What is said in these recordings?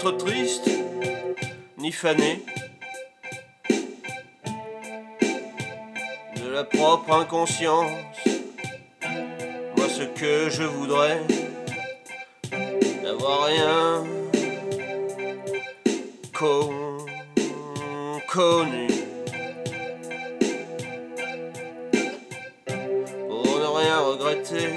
être triste, ni fané de la propre inconscience. Moi ce que je voudrais, n'avoir rien connu, pour ne rien regretter.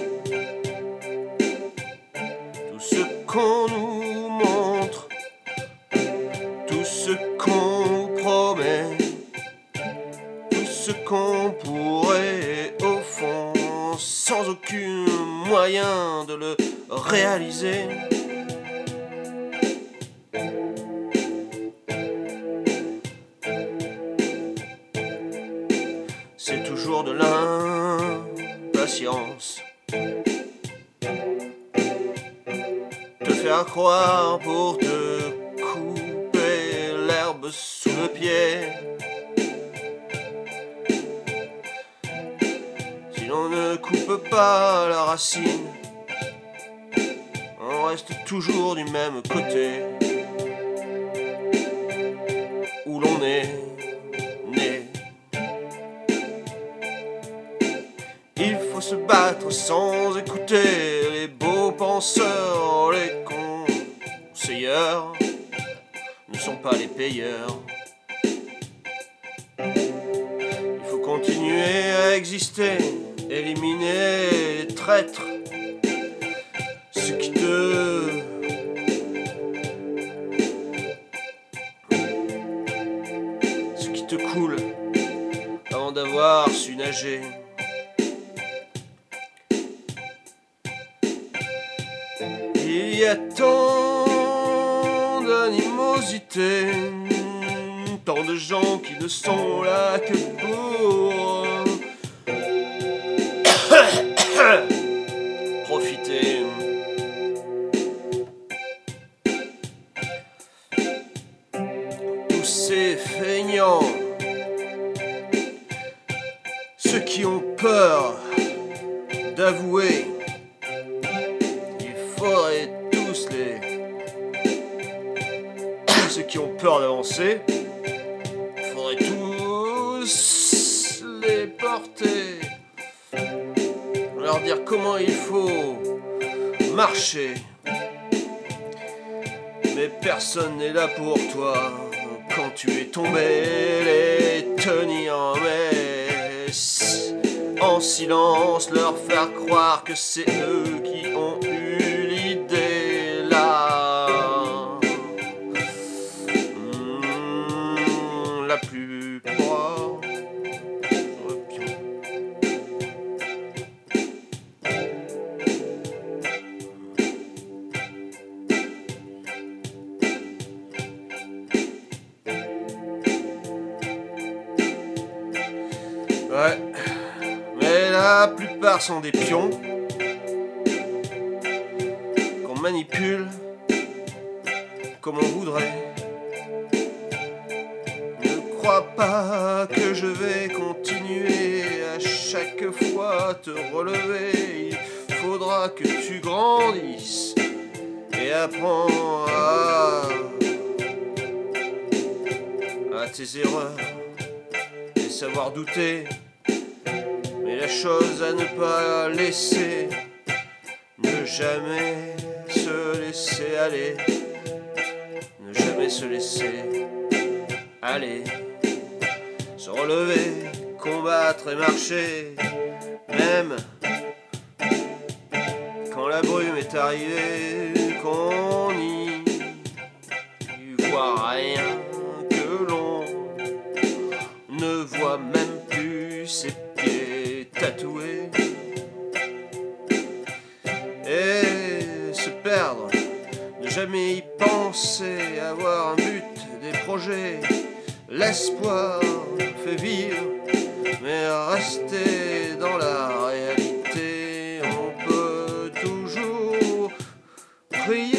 Tout ce qu'on nous montre, tout ce qu'on nous promet, tout ce qu'on pourrait au fond, sans aucun moyen de le réaliser. C'est toujours de l'impatience, te faire croire pour te couper l'herbe sous le pied. Si l'on ne coupe pas la racine, on reste toujours du même côté où l'on est né. Il faut se battre sans écouter les beaux penseurs, les conseilleurs ne sont pas les payeurs. Il faut continuer à exister, éliminer les traîtres, ce qui te coule avant d'avoir su nager. Il y a tant d'animosité, tant de gens qui ne sont là que pour profiter. Tous ces feignants, ceux qui ont peur d'avouer, faudrait tous ceux qui ont peur d'avancer, faudrait tous les porter, leur dire comment il faut marcher. Mais personne n'est là pour toi quand tu es tombé, les tenir mais en silence, leur faire croire que c'est eux qui ont eu l'idée là. La plus proie. Ouais, mais la plupart sont des pions qu'on manipule comme on voudrait. Ne crois pas que je vais continuer à chaque fois te relever. Il faudra que tu grandisses et apprends à tes erreurs et savoir douter. Mais la chose à ne pas laisser, ne jamais se laisser aller, ne jamais se laisser aller, se relever, combattre et marcher, même quand la brume est arrivée, qu'on n'y voit rien, que l'on ne voit même plus ses pieds tatoués, et se perdre, ne jamais y penser, avoir un but, des projets, l'espoir fait vivre, mais rester dans la réalité, on peut toujours prier.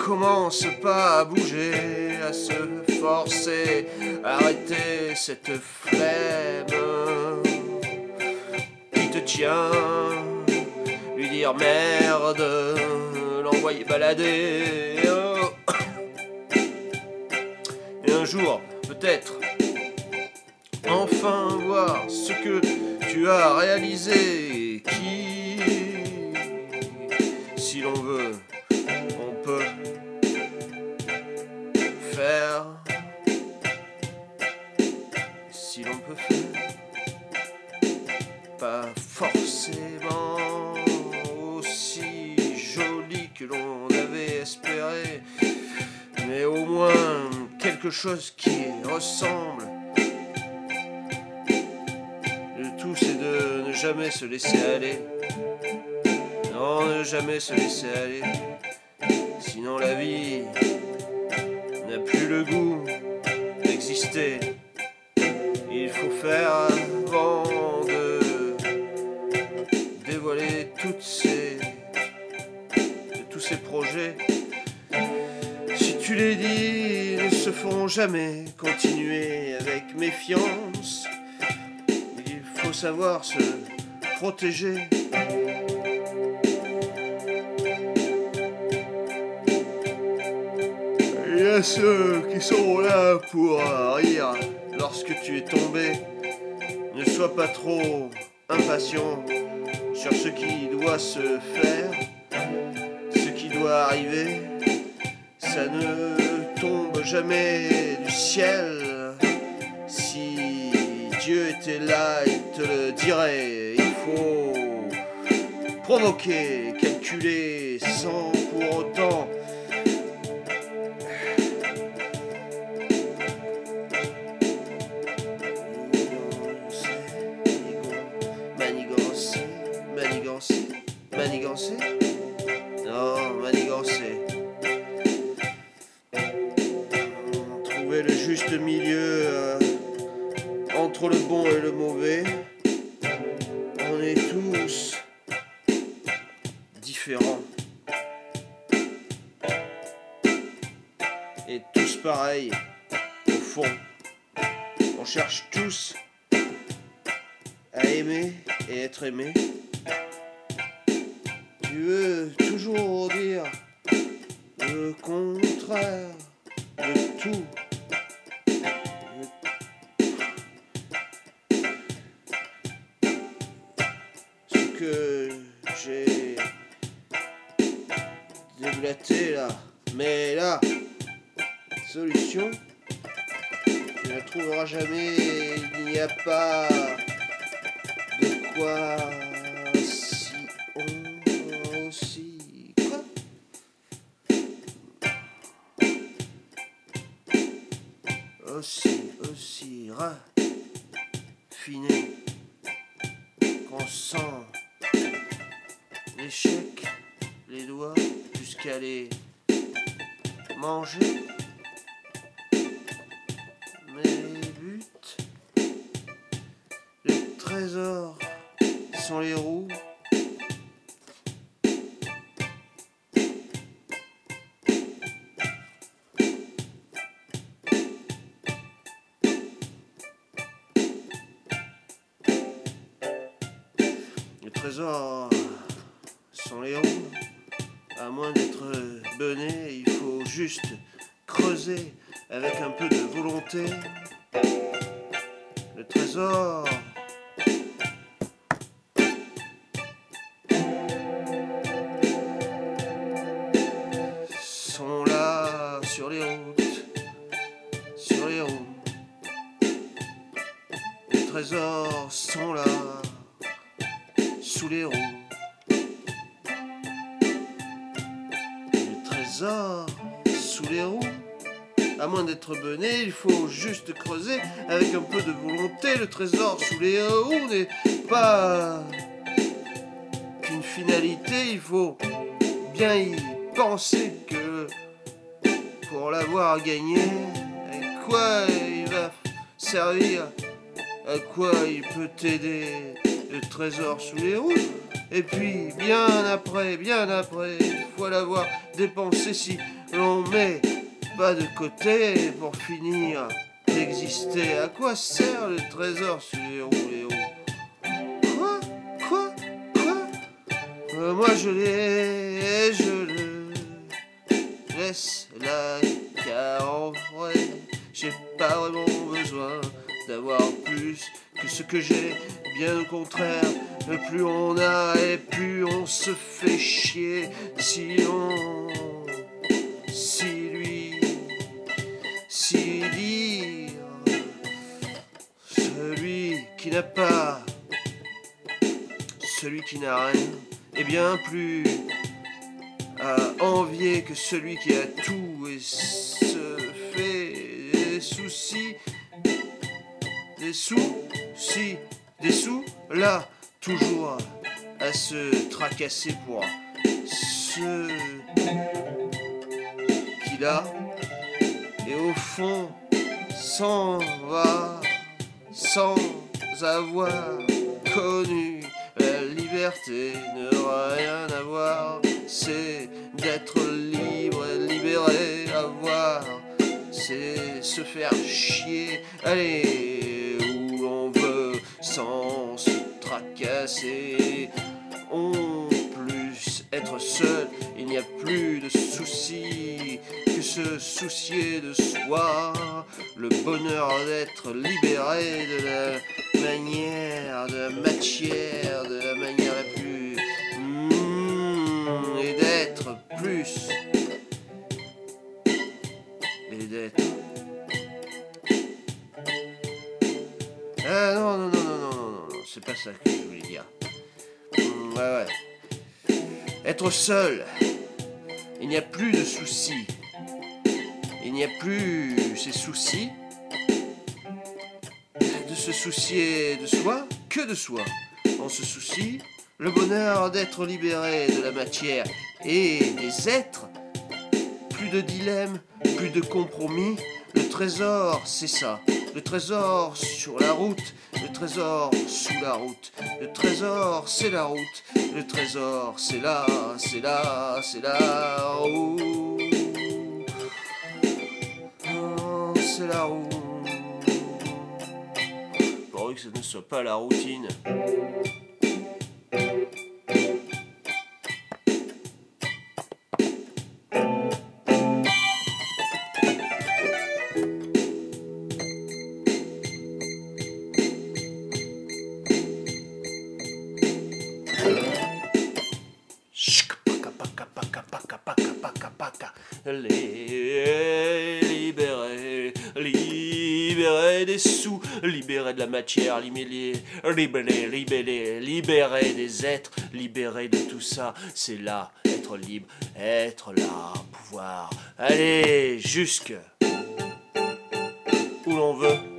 commence pas à bouger, à se forcer, arrêter cette flemme qui te tient, lui dire merde, l'envoyer balader. Et un jour, peut-être, enfin voir ce que tu as réalisé, qui, si l'on veut, on peut faire, si l'on peut faire, pas forcément aussi joli que l'on avait espéré, mais au moins quelque chose qui ressemble. Le tout c'est de ne jamais se laisser aller. Non, ne jamais se laisser aller. Sinon la vie n'a plus le goût d'exister. Il faut faire avant de dévoiler tous ces projets. Si tu les dis, ils ne se feront jamais. Continuer avec méfiance. Il faut savoir se protéger. Il y a ceux qui sont là pour rire lorsque tu es tombé. Ne sois pas trop impatient sur ce qui doit se faire, ce qui doit arriver. Ça ne tombe jamais du ciel. Si Dieu était là, il te le dirait. Il faut provoquer, calculer, sans pour autant manigancer. Non, manigancer. Trouver le juste milieu entre le bon et le mauvais. On est tous différents. Et tous pareils, au fond. On cherche tous à aimer et être aimé. Tu veux toujours dire le contraire de tout. Ce que j'ai déblaté là, mais là, solution, tu la trouveras jamais. Il n'y a pas de quoi. Aussi raffiné qu'on sent l'échec, les doigts, jusqu'à les manger. Mais les buts, les trésors sont les roues. Les trésors sont les roues. À moins d'être bené, il faut juste creuser avec un peu de volonté. Le trésor sont là sur les routes, sur les roues. Les trésors sont là sous les roues. Les trésors sous les roues. À moins d'être bené, il faut juste creuser avec un peu de volonté. Le trésor sous les roues n'est pas qu'une finalité. Il faut bien y penser que pour l'avoir gagné, à quoi il va servir, à quoi il peut t'aider. Le trésor sous les roues. Et puis, bien après, une fois l'avoir dépensé, si l'on met pas de côté pour finir d'exister. À quoi sert le trésor sur les roues, les roues? Quoi? Moi je le laisse là, car en vrai, j'ai pas vraiment besoin d'avoir plus que ce que j'ai. Bien au contraire, plus on a et plus on se fait chier. Si dire, celui qui n'a pas, celui qui n'a rien, est bien plus à envier que celui qui a tout et se fait des soucis, là, toujours à se tracasser pour ce qu'il a, et au fond s'en va sans avoir connu la liberté. Ne rien avoir, c'est d'être libre et libéré. Avoir, c'est se faire chier, aller où l'on veut sans se tracasser. On plus être seul, il n'y a plus de soucis que se soucier de soi. Le bonheur d'être libéré de la manière, de la matière, de la manière la plus et d'être plus et d'être. Ah non, c'est pas ça que je voulais dire. Ouais. Être seul, il n'y a plus de soucis. Il n'y a plus ces soucis de se soucier de soi que de soi. On se soucie le bonheur d'être libéré de la matière et des êtres. Plus de dilemme, plus de compromis. Le trésor, c'est ça. Le trésor sur la route, le trésor sous la route. Le trésor, c'est la route. Le trésor, c'est là. Oh, c'est la route. Pourvu que ce ne soit pas la routine. Les libérer des sous, libérer de la matière, libérer des êtres, libérer de tout ça, c'est là, être libre, être là, pouvoir aller jusque où l'on veut.